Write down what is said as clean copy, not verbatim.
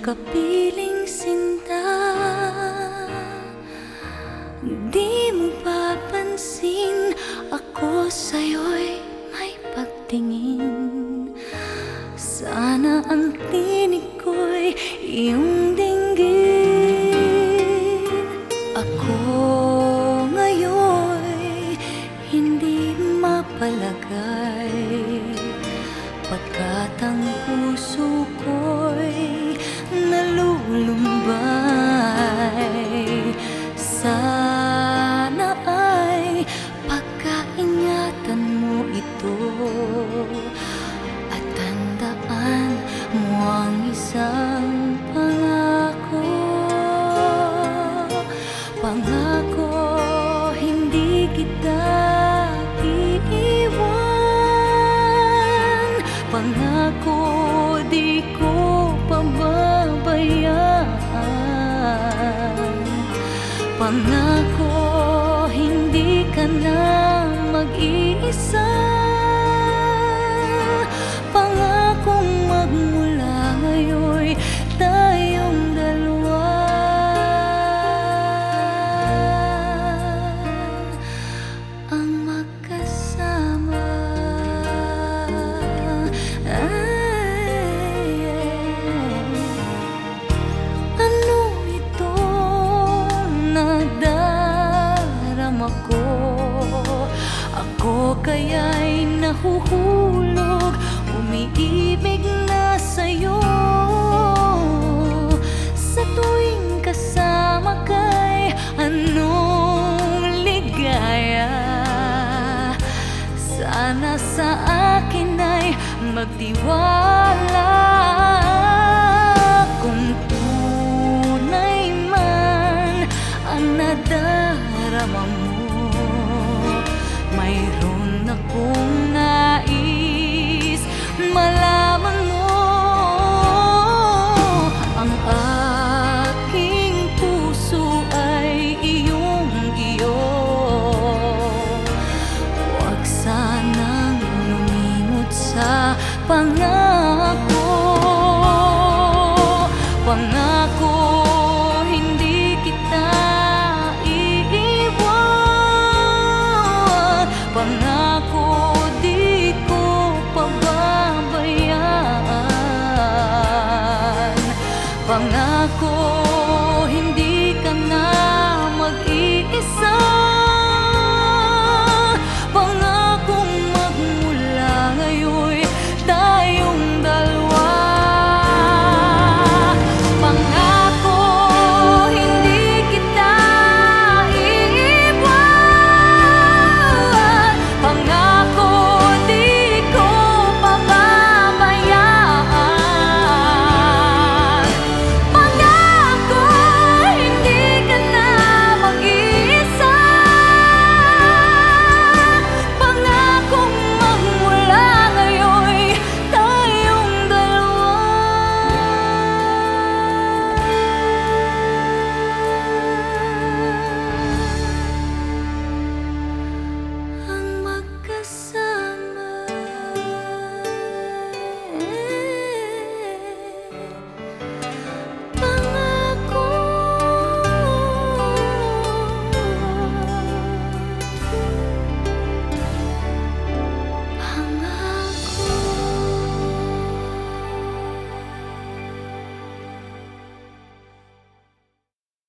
kapiling sinta, di mo papansin ako sa'yo'y may pagtingin. Sana ang tinig ko'y iyong dinggin. Ako ngayon'y hindi mapalagay, pagkat ang puso ko'y nalulumbay. Sana ay pagkaingatan mo ito at tandaan mo ang isang pangako. Pangako, hindi kita iiwan. Pangako, di ko pababayaan. Pangako, hindi ka na mag-iisa. Pangakong magmula ngayon'y tayong dalawa ang magkasama. Ano ito nadarama ko? Ako kaya'y nahuhulog, umiibig na sa'yo. Sa tuwing kasama ka'y anong ligaya. Sana sa akin ay magtiwala. Kung tunay man ang nadarama mo,